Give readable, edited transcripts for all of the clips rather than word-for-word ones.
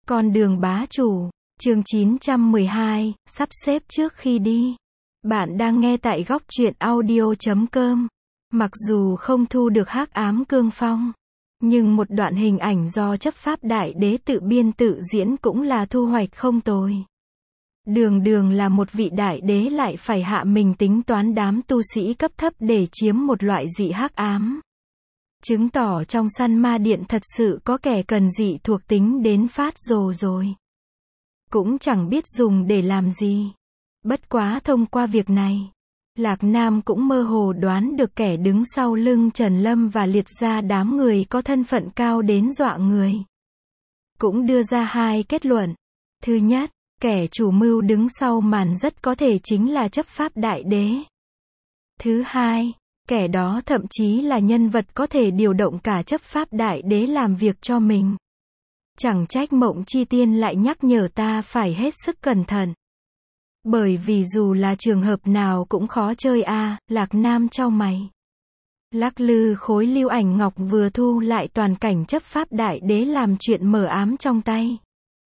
Con đường bá chủ, chương 912, sắp xếp trước khi đi. Bạn đang nghe tại góc truyện audio.com. Mặc dù không thu được Hắc Ám Cương Phong, nhưng một đoạn hình ảnh do chấp pháp đại đế tự biên tự diễn cũng là thu hoạch không tồi. Đường đường là một vị đại đế lại phải hạ mình tính toán đám tu sĩ cấp thấp để chiếm một loại dị hắc ám. Chứng tỏ trong săn ma điện thật sự có kẻ cần dị thuộc tính đến phát rồ rồi. Cũng chẳng biết dùng để làm gì. Bất quá thông qua việc này, Lạc Nam cũng mơ hồ đoán được kẻ đứng sau lưng Trần Lâm và liệt ra đám người có thân phận cao đến dọa người. Cũng đưa ra hai kết luận. Thứ nhất, kẻ chủ mưu đứng sau màn rất có thể chính là chấp pháp đại đế. Thứ hai, kẻ đó thậm chí là nhân vật có thể điều động cả chấp pháp đại đế làm việc cho mình. Chẳng trách Mộng Chi Tiên lại nhắc nhở ta phải hết sức cẩn thận. Bởi vì dù là trường hợp nào cũng khó chơi a. Lạc Nam chau mày. Lắc lư khối lưu ảnh ngọc vừa thu lại toàn cảnh chấp pháp đại đế làm chuyện mờ ám trong tay.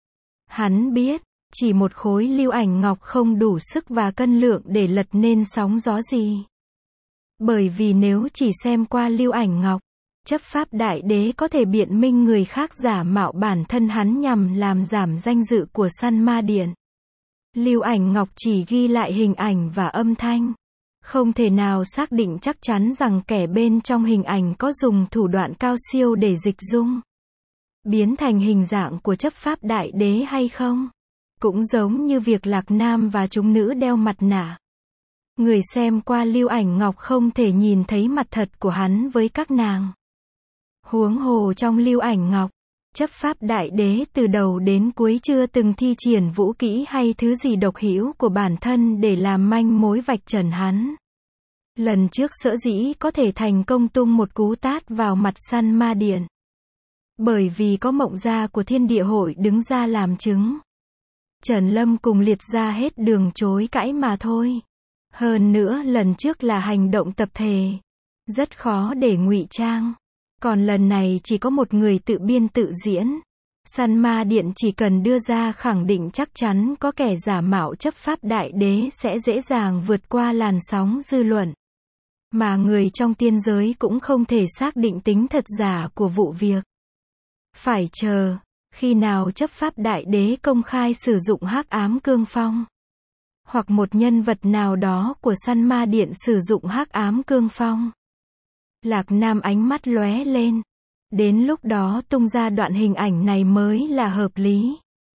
Hắn biết, chỉ một khối lưu ảnh ngọc không đủ sức và cân lượng để lật nên sóng gió gì. Bởi vì nếu chỉ xem qua lưu ảnh ngọc, chấp pháp đại đế có thể biện minh người khác giả mạo bản thân hắn nhằm làm giảm danh dự của săn ma điện. Lưu ảnh ngọc chỉ ghi lại hình ảnh và âm thanh. Không thể nào xác định chắc chắn rằng kẻ bên trong hình ảnh có dùng thủ đoạn cao siêu để dịch dung, biến thành hình dạng của chấp pháp đại đế hay không. Cũng giống như việc Lạc Nam và chúng nữ đeo mặt nạ. Người xem qua lưu ảnh ngọc không thể nhìn thấy mặt thật của hắn với các nàng. Huống hồ trong lưu ảnh ngọc, chấp pháp đại đế từ đầu đến cuối chưa từng thi triển vũ kỹ hay thứ gì độc hữu của bản thân để làm manh mối vạch trần hắn. Lần trước sở dĩ có thể thành công tung một cú tát vào mặt săn ma điện, bởi vì có Mộng gia của Thiên Địa Hội đứng ra làm chứng. Trần Lâm cùng liệt ra hết đường chối cãi mà thôi. Hơn nữa lần trước là hành động tập thể, rất khó để ngụy trang. Còn lần này chỉ có một người tự biên tự diễn. Săn ma điện chỉ cần đưa ra khẳng định chắc chắn có kẻ giả mạo chấp pháp đại đế sẽ dễ dàng vượt qua làn sóng dư luận. Mà người trong tiên giới cũng không thể xác định tính thật giả của vụ việc. Phải chờ khi nào chấp pháp đại đế công khai sử dụng Hắc Ám Cương Phong, hoặc một nhân vật nào đó của săn ma điện sử dụng Hắc Ám Cương Phong. Lạc Nam ánh mắt lóe lên. Đến lúc đó tung ra đoạn hình ảnh này mới là hợp lý.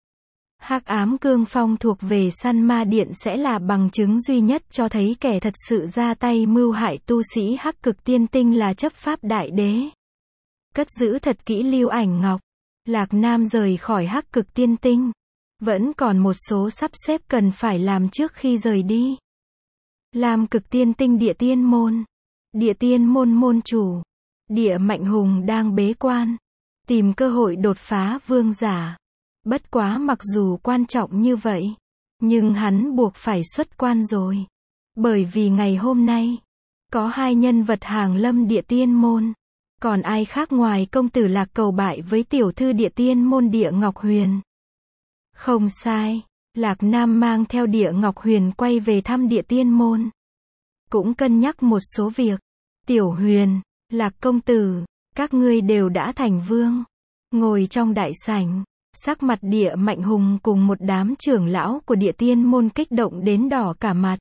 Hắc Ám Cương Phong thuộc về săn ma điện sẽ là bằng chứng duy nhất cho thấy kẻ thật sự ra tay mưu hại tu sĩ Hắc Cực Tiên Tinh là chấp pháp đại đế. Cất giữ thật kỹ lưu ảnh ngọc, Lạc Nam rời khỏi Hắc Cực Tiên Tinh. Vẫn còn một số sắp xếp cần phải làm trước khi rời đi. Lam Cực Tiên Tinh Địa Tiên Môn. Địa Tiên Môn môn chủ, Địa Mạnh Hùng đang bế quan, tìm cơ hội đột phá vương giả. Bất quá mặc dù quan trọng như vậy, nhưng hắn buộc phải xuất quan rồi. Bởi vì ngày hôm nay, có hai nhân vật hàng lâm Địa Tiên Môn. Còn ai khác ngoài công tử Lạc cầu bại với tiểu thư Địa Tiên Môn Địa Ngọc Huyền. Không sai, Lạc Nam mang theo Địa Ngọc Huyền quay về thăm Địa Tiên Môn. Cũng cân nhắc một số việc. Tiểu Huyền, Lạc công tử, các ngươi đều đã thành vương. Ngồi trong đại sảnh, sắc mặt Địa Mạnh Hùng cùng một đám trưởng lão của Địa Tiên Môn kích động đến đỏ cả mặt.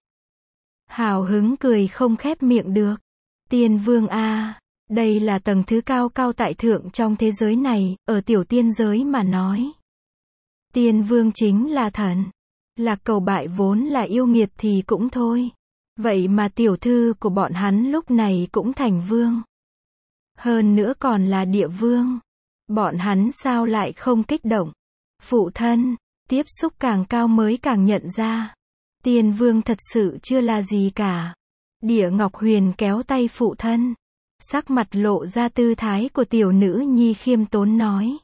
Hào hứng cười không khép miệng được. Tiên vương a, đây là tầng thứ cao cao tại thượng trong thế giới này, ở tiểu tiên giới mà nói. Tiên vương chính là thần. Lạc cầu bại vốn là yêu nghiệt thì cũng thôi. Vậy mà tiểu thư của bọn hắn lúc này cũng thành vương. Hơn nữa còn là địa vương. Bọn hắn sao lại không kích động? Phụ thân, tiếp xúc càng cao mới càng nhận ra. Tiên vương thật sự chưa là gì cả. Địa Ngọc Huyền kéo tay phụ thân. Sắc mặt lộ ra tư thái của tiểu nữ nhi khiêm tốn nói.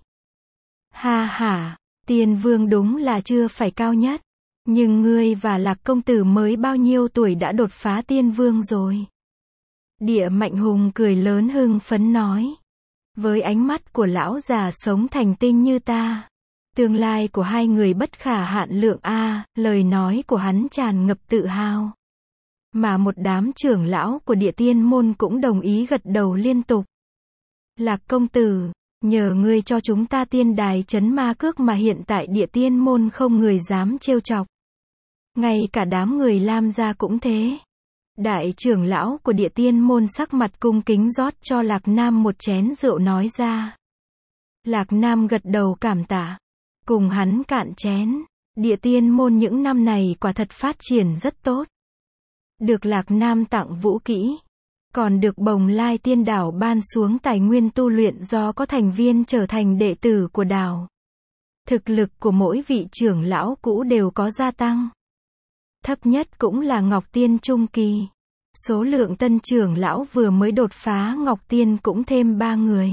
Ha ha, tiên vương đúng là chưa phải cao nhất. Nhưng ngươi và Lạc công tử mới bao nhiêu tuổi đã đột phá tiên vương rồi? Địa Mạnh Hùng cười lớn hưng phấn nói. Với ánh mắt của lão già sống thành tinh như ta, Tương lai của hai người bất khả hạn lượng a, lời nói của hắn tràn ngập tự hào. Mà một đám trưởng lão của Địa Tiên môn cũng đồng ý gật đầu liên tục. Lạc công tử, nhờ ngươi cho chúng ta tiên đài trấn ma cước mà hiện tại Địa Tiên môn không người dám trêu chọc. Ngay cả đám người Lam gia cũng thế. Đại trưởng lão của Địa Tiên môn sắc mặt cung kính rót cho Lạc Nam một chén rượu nói ra. Lạc Nam gật đầu cảm tạ. Cùng hắn cạn chén. Địa Tiên môn những năm này quả thật phát triển rất tốt. Được Lạc Nam tặng vũ kỹ. Còn được Bồng Lai Tiên Đảo ban xuống tài nguyên tu luyện do có thành viên trở thành đệ tử của đảo. Thực lực của mỗi vị trưởng lão cũ đều có gia tăng. Thấp nhất cũng là Ngọc Tiên Trung Kỳ. Số lượng tân trưởng lão vừa mới đột phá Ngọc Tiên cũng thêm 3 người.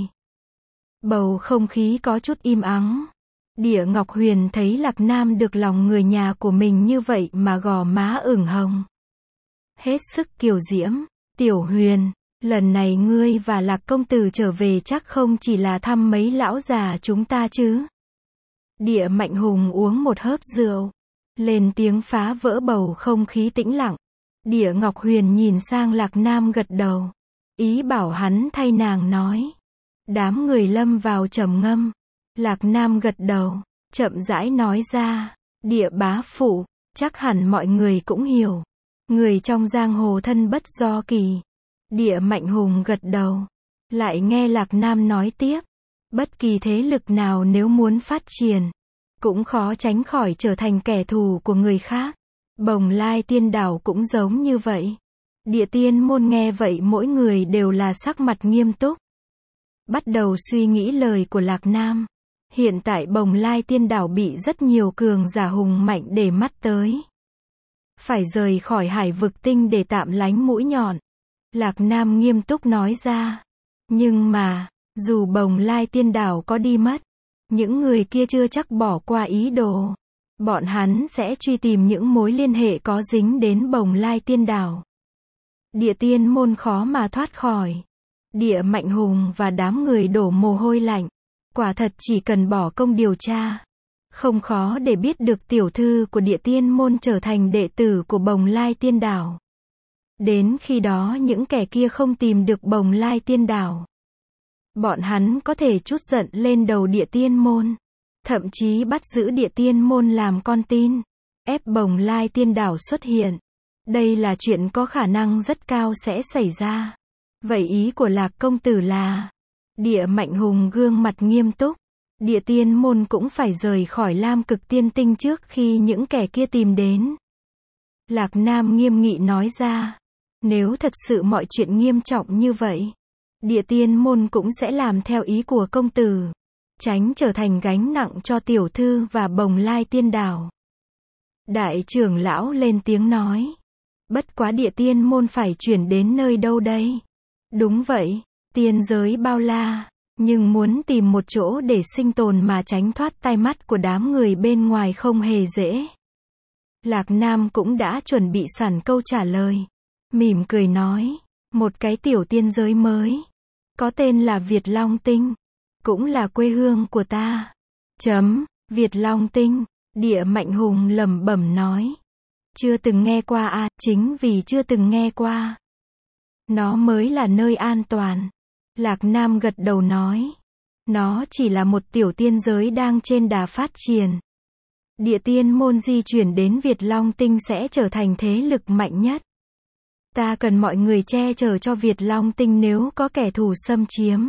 Bầu không khí có chút im ắng. Địa Ngọc Huyền thấy Lạc Nam được lòng người nhà của mình như vậy mà gò má ửng hồng. Hết sức kiều diễm. Tiểu Huyền, lần này ngươi và Lạc công tử trở về chắc không chỉ là thăm mấy lão già chúng ta chứ. Địa Mạnh Hùng uống một hớp rượu. Lên tiếng phá vỡ bầu không khí tĩnh lặng. Địa Ngọc Huyền nhìn sang Lạc Nam gật đầu. Ý bảo hắn thay nàng nói. Đám người lâm vào trầm ngâm. Lạc Nam gật đầu, chậm rãi nói ra. Địa bá phụ, chắc hẳn mọi người cũng hiểu. Người trong giang hồ thân bất do kỳ. Địa Mạnh Hùng gật đầu. Lại nghe Lạc Nam nói tiếp. Bất kỳ thế lực nào nếu muốn phát triển, cũng khó tránh khỏi trở thành kẻ thù của người khác. Bồng Lai Tiên Đảo cũng giống như vậy. Địa Tiên môn nghe vậy mỗi người đều là sắc mặt nghiêm túc. Bắt đầu suy nghĩ lời của Lạc Nam. Hiện tại Bồng Lai Tiên Đảo bị rất nhiều cường giả hùng mạnh để mắt tới. Phải rời khỏi Hải Vực Tinh để tạm lánh mũi nhọn. Lạc Nam nghiêm túc nói ra. Nhưng mà, dù Bồng Lai Tiên Đảo có đi mất, những người kia chưa chắc bỏ qua ý đồ. Bọn hắn sẽ truy tìm những mối liên hệ có dính đến Bồng Lai Tiên Đảo. Địa Tiên môn khó mà thoát khỏi. Địa Mạnh Hùng và đám người đổ mồ hôi lạnh. Quả thật chỉ cần bỏ công điều tra, không khó để biết được tiểu thư của Địa Tiên môn trở thành đệ tử của Bồng Lai Tiên Đảo. Đến khi đó những kẻ kia không tìm được Bồng Lai Tiên Đảo, bọn hắn có thể trút giận lên đầu Địa Tiên môn, thậm chí bắt giữ Địa Tiên môn làm con tin, ép Bồng Lai Tiên Đảo xuất hiện. Đây là chuyện có khả năng rất cao sẽ xảy ra. Vậy ý của Lạc công tử là? Địa Mạnh Hùng gương mặt nghiêm túc. Địa Tiên môn cũng phải rời khỏi Lam Cực Tiên Tinh trước khi những kẻ kia tìm đến. Lạc Nam nghiêm nghị nói ra. Nếu thật sự mọi chuyện nghiêm trọng như vậy, Địa Tiên môn cũng sẽ làm theo ý của công tử, tránh trở thành gánh nặng cho tiểu thư và Bồng Lai Tiên Đảo. Đại trưởng lão lên tiếng nói. Bất quá Địa Tiên môn phải chuyển đến nơi đâu đây? Đúng vậy, tiên giới bao la, nhưng muốn tìm một chỗ để sinh tồn mà tránh thoát tai mắt của đám người bên ngoài không hề dễ. Lạc Nam cũng đã chuẩn bị sẵn câu trả lời. Mỉm cười nói, một cái tiểu tiên giới mới, có tên là Việt Long Tinh, cũng là quê hương của ta. Việt Long Tinh, Địa Mạnh Hùng lẩm bẩm nói. Chưa từng nghe qua à, chính vì chưa từng nghe qua. Nó mới là nơi an toàn. Lạc Nam gật đầu nói. Nó chỉ là một tiểu tiên giới đang trên đà phát triển. Địa Tiên môn di chuyển đến Việt Long Tinh sẽ trở thành thế lực mạnh nhất. Ta cần mọi người che chở cho Việt Long Tinh nếu có kẻ thù xâm chiếm.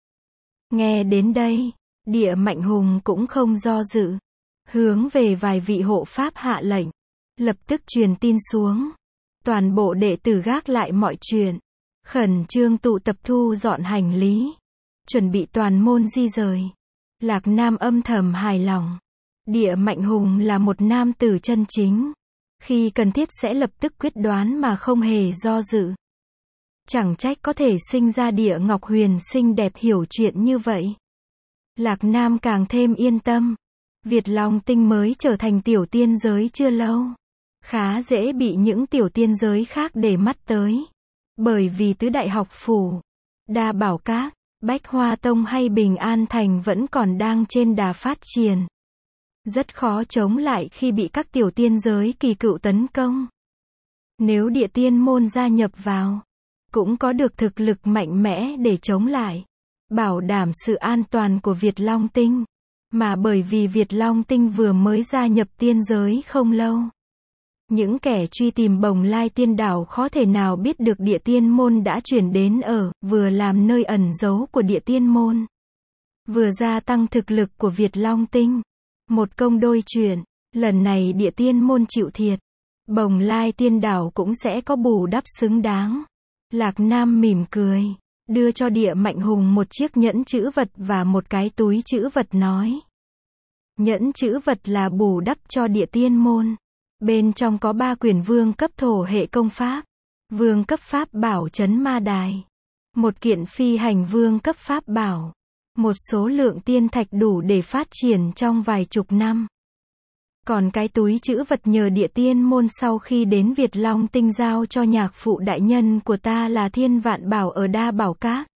Nghe đến đây, Địa Mạnh Hùng cũng không do dự. Hướng về vài vị hộ pháp hạ lệnh. Lập tức truyền tin xuống. Toàn bộ đệ tử gác lại mọi chuyện. Khẩn trương tụ tập thu dọn hành lý. Chuẩn bị toàn môn di rời. Lạc Nam âm thầm hài lòng. Địa Mạnh Hùng là một nam tử chân chính. Khi cần thiết sẽ lập tức quyết đoán mà không hề do dự. Chẳng trách có thể sinh ra Địa Ngọc Huyền xinh đẹp hiểu chuyện như vậy. Lạc Nam càng thêm yên tâm. Việt Long Tinh mới trở thành tiểu tiên giới chưa lâu. Khá dễ bị những tiểu tiên giới khác để mắt tới. Bởi vì tứ đại học phủ, Đa Bảo Các, Bách Hoa Tông hay Bình An Thành vẫn còn đang trên đà phát triển. rất khó chống lại khi bị các tiểu tiên giới kỳ cựu tấn công. Nếu địa tiên môn gia nhập vào, cũng có được thực lực mạnh mẽ để chống lại, bảo đảm sự an toàn của Việt Long Tinh. Mà bởi vì Việt Long Tinh vừa mới gia nhập tiên giới không lâu, những kẻ truy tìm Bồng Lai Tiên Đảo khó thể nào biết được địa tiên môn đã chuyển đến vừa làm nơi ẩn giấu của địa tiên môn, vừa gia tăng thực lực của Việt Long Tinh. Một công đôi chuyện, lần này địa tiên môn chịu thiệt, Bồng Lai Tiên Đảo cũng sẽ có bù đắp xứng đáng. Lạc Nam mỉm cười, đưa cho Địa Mạnh Hùng một chiếc nhẫn chữ vật và một cái túi chữ vật nói. Nhẫn chữ vật là bù đắp cho địa tiên môn. Bên trong có 3 quyển vương cấp thổ hệ công pháp, vương cấp pháp bảo trấn ma đài, một kiện phi hành vương cấp pháp bảo, một số lượng tiên thạch đủ để phát triển trong vài chục năm. Còn cái túi chữ vật nhờ địa tiên môn sau khi đến Việt Long Tinh giao cho nhạc phụ đại nhân của ta là Thiên Vạn Bảo ở Đa Bảo Các.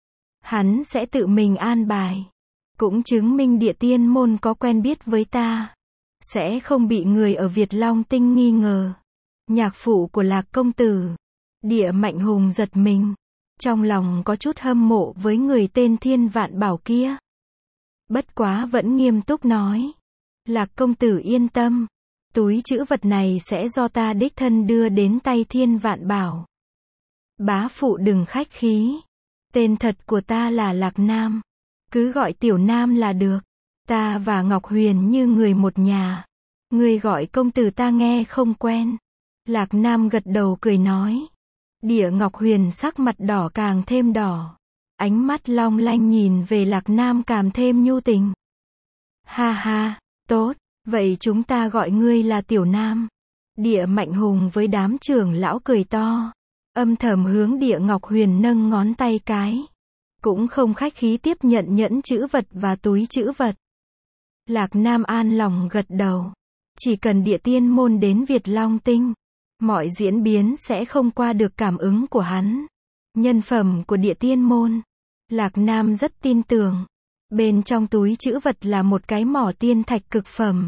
Hắn sẽ tự mình an bài, cũng chứng minh địa tiên môn có quen biết với ta, sẽ không bị người ở Việt Long Tinh nghi ngờ. Nhạc phụ của Lạc công tử. Địa Mạnh Hùng giật mình, trong lòng có chút hâm mộ với người tên Thiên Vạn Bảo kia. Bất quá vẫn nghiêm túc nói. Lạc công tử yên tâm, túi trữ vật này sẽ do ta đích thân đưa đến tay Thiên Vạn Bảo. Bá phụ đừng khách khí, tên thật của ta là Lạc Nam, cứ gọi Tiểu Nam là được, ta và Ngọc Huyền như người một nhà, người gọi công tử ta nghe không quen. Lạc Nam gật đầu cười nói. Địa Ngọc Huyền sắc mặt đỏ càng thêm đỏ, ánh mắt long lanh nhìn về Lạc Nam càng thêm nhu tình. Ha ha, tốt, vậy chúng ta gọi ngươi là Tiểu Nam. Địa Mạnh Hùng với đám trưởng lão cười to, âm thầm hướng Địa Ngọc Huyền nâng ngón tay cái, cũng không khách khí tiếp nhận nhẫn chữ vật và túi chữ vật. Lạc Nam an lòng gật đầu, chỉ cần địa tiên môn đến Việt Long Tinh, mọi diễn biến sẽ không qua được cảm ứng của hắn. Nhân phẩm của địa tiên môn, Lạc Nam rất tin tưởng. Bên trong túi chữ vật là một cái mỏ tiên thạch cực phẩm,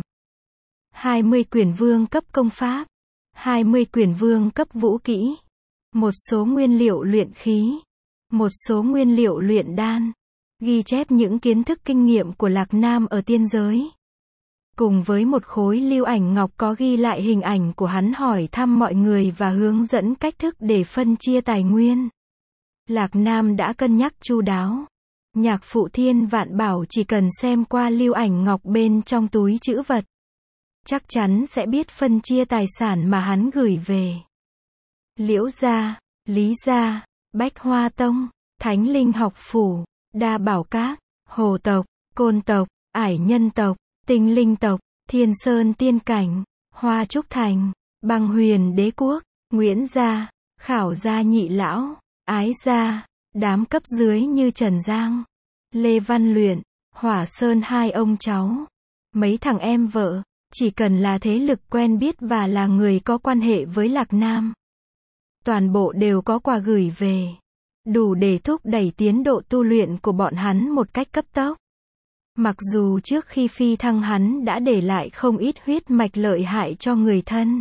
20 quyển vương cấp công pháp, 20 quyển vương cấp vũ kỹ, một số nguyên liệu luyện khí, một số nguyên liệu luyện đan, ghi chép những kiến thức kinh nghiệm của Lạc Nam ở tiên giới. Cùng với một khối lưu ảnh ngọc có ghi lại hình ảnh của hắn hỏi thăm mọi người và hướng dẫn cách thức để phân chia tài nguyên. Lạc Nam đã cân nhắc chu đáo. Nhạc phụ Thiên Vạn Bảo chỉ cần xem qua lưu ảnh ngọc bên trong túi trữ vật, chắc chắn sẽ biết phân chia tài sản mà hắn gửi về. Liễu gia, Lý gia, Bách Hoa Tông, Thánh Linh học phủ, Đa Bảo Các, Hồ tộc, Côn tộc, Ải Nhân tộc, Tinh Linh tộc, Thiên Sơn Tiên Cảnh, Hoa Trúc Thành, Băng Huyền Đế Quốc, Nguyễn gia, Khảo gia nhị lão, Ái gia, đám cấp dưới như Trần Giang, Lê Văn Luyện, Hỏa Sơn hai ông cháu, mấy thằng em vợ, chỉ cần là thế lực quen biết và là người có quan hệ với Lạc Nam, toàn bộ đều có quà gửi về, đủ để thúc đẩy tiến độ tu luyện của bọn hắn một cách cấp tốc. Mặc dù trước khi phi thăng hắn đã để lại không ít huyết mạch lợi hại cho người thân.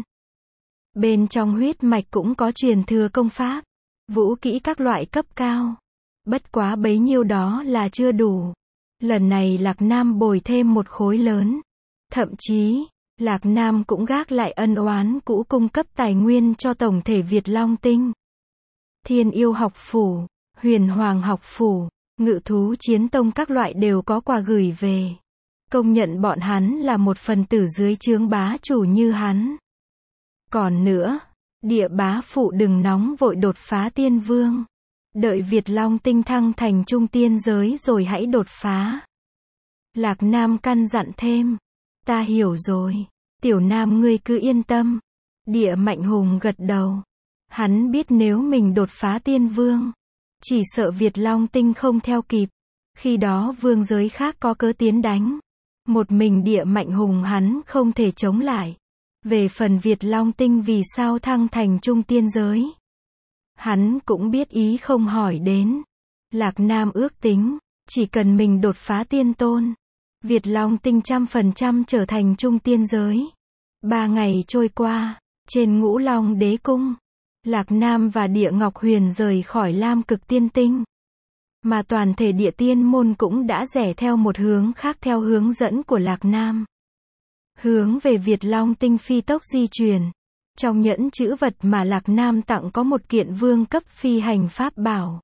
Bên trong huyết mạch cũng có truyền thừa công pháp, vũ kỹ các loại cấp cao. Bất quá bấy nhiêu đó là chưa đủ. Lần này Lạc Nam bồi thêm một khối lớn. Thậm chí, Lạc Nam cũng gác lại ân oán cũ cung cấp tài nguyên cho tổng thể Việt Long Tinh. Thiên Yêu học phủ, Huyền Hoàng học phủ, Ngự thú chiến tông các loại đều có quà gửi về. Công nhận bọn hắn là một phần tử dưới trướng bá chủ như hắn. Còn nữa, Địa bá phụ đừng nóng vội đột phá tiên vương. Đợi Việt Long Tinh thăng thành trung tiên giới rồi hãy đột phá. Lạc Nam căn dặn thêm. Ta hiểu rồi. Tiểu Nam ngươi cứ yên tâm. Địa Mạnh Hùng gật đầu. Hắn biết nếu mình đột phá tiên vương, chỉ sợ Việt Long Tinh không theo kịp. Khi đó vương giới khác có cớ tiến đánh. Một mình Địa Mạnh Hùng hắn không thể chống lại. Về phần Việt Long Tinh vì sao thăng thành trung tiên giới, hắn cũng biết ý không hỏi đến. Lạc Nam ước tính, chỉ cần mình đột phá tiên tôn, Việt Long Tinh 100% trở thành trung tiên giới. 3 ngày trôi qua, trên Ngũ Long Đế Cung, Lạc Nam và Địa Ngọc Huyền rời khỏi Lam Cực Tiên Tinh. Mà toàn thể Địa Tiên môn cũng đã rẽ theo một hướng khác theo hướng dẫn của Lạc Nam. Hướng về Việt Long Tinh phi tốc di chuyển. Trong nhẫn chữ vật mà Lạc Nam tặng có một kiện vương cấp phi hành pháp bảo.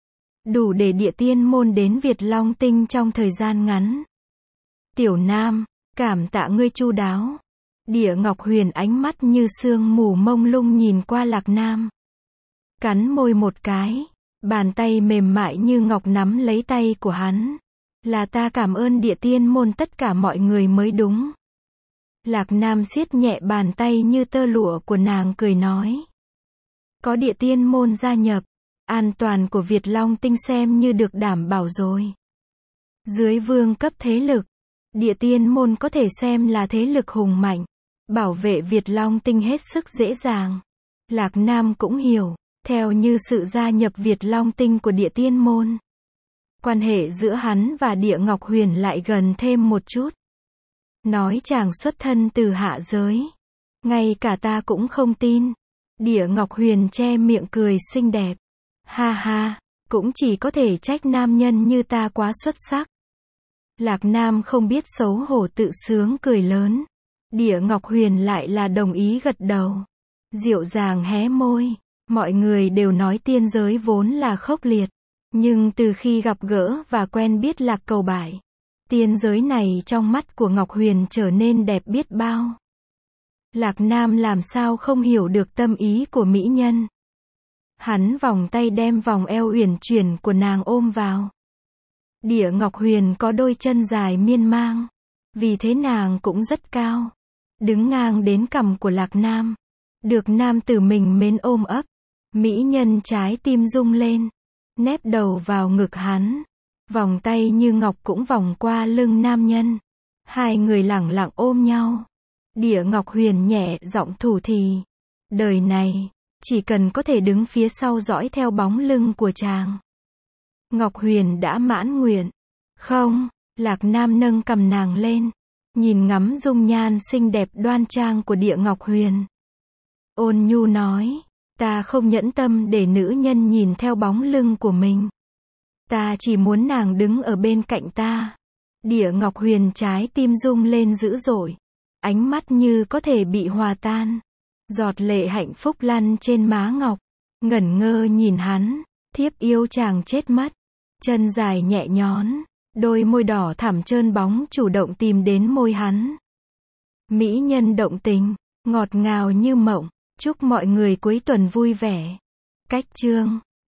Đủ để Địa Tiên môn đến Việt Long Tinh trong thời gian ngắn. Tiểu Nam, cảm tạ ngươi chu đáo. Địa Ngọc Huyền ánh mắt như sương mù mông lung nhìn qua Lạc Nam. Cắn môi một cái, bàn tay mềm mại như ngọc nắm lấy tay của hắn. Là ta cảm ơn Địa Tiên môn tất cả mọi người mới đúng. Lạc Nam siết nhẹ bàn tay như tơ lụa của nàng cười nói. Có Địa Tiên môn gia nhập, an toàn của Việt Long Tinh xem như được đảm bảo rồi. Dưới vương cấp thế lực, Địa Tiên môn có thể xem là thế lực hùng mạnh. Bảo vệ Việt Long Tinh hết sức dễ dàng. Lạc Nam cũng hiểu, theo như sự gia nhập Việt Long Tinh của Địa Tiên môn. Quan hệ giữa hắn và Địa Ngọc Huyền lại gần thêm một chút. Nói chàng xuất thân từ hạ giới. Ngay cả ta cũng không tin. Địa Ngọc Huyền che miệng cười xinh đẹp. Ha ha, cũng chỉ có thể trách nam nhân như ta quá xuất sắc. Lạc Nam không biết xấu hổ tự sướng cười lớn. Địa Ngọc Huyền lại là đồng ý gật đầu. Dịu dàng hé môi. Mọi người đều nói tiên giới vốn là khốc liệt. Nhưng từ khi gặp gỡ và quen biết Lạc Cầu Bại, tiên giới này trong mắt của Ngọc Huyền trở nên đẹp biết bao. Lạc Nam làm sao không hiểu được tâm ý của mỹ nhân. Hắn vòng tay đem vòng eo uyển chuyển của nàng ôm vào. Địa Ngọc Huyền có đôi chân dài miên mang. Vì thế nàng cũng rất cao. Đứng ngang đến cằm của Lạc Nam. Được nam tử mình mến ôm ấp. Mỹ nhân trái tim rung lên. Nép đầu vào ngực hắn. Vòng tay như ngọc cũng vòng qua lưng nam nhân. Hai người lẳng lặng ôm nhau. Địa Ngọc Huyền nhẹ giọng thủ thỉ. Đời này, chỉ cần có thể đứng phía sau dõi theo bóng lưng của chàng. Ngọc Huyền đã mãn nguyện. Không, Lạc Nam nâng cầm nàng lên. Nhìn ngắm dung nhan xinh đẹp đoan trang của Địa Ngọc Huyền. Ôn nhu nói. Ta không nhẫn tâm để nữ nhân nhìn theo bóng lưng của mình. Ta chỉ muốn nàng đứng ở bên cạnh ta. Địa Ngọc Huyền trái tim rung lên dữ dội. Ánh mắt như có thể bị hòa tan. Giọt lệ hạnh phúc lăn trên má ngọc. Ngẩn ngơ nhìn hắn. Thiếp yêu chàng chết mất. Chân dài nhẹ nhón. Đôi môi đỏ thẳm trơn bóng chủ động tìm đến môi hắn. Mỹ nhân động tình. Ngọt ngào như mộng. Chúc mọi người cuối tuần vui vẻ. Cách chương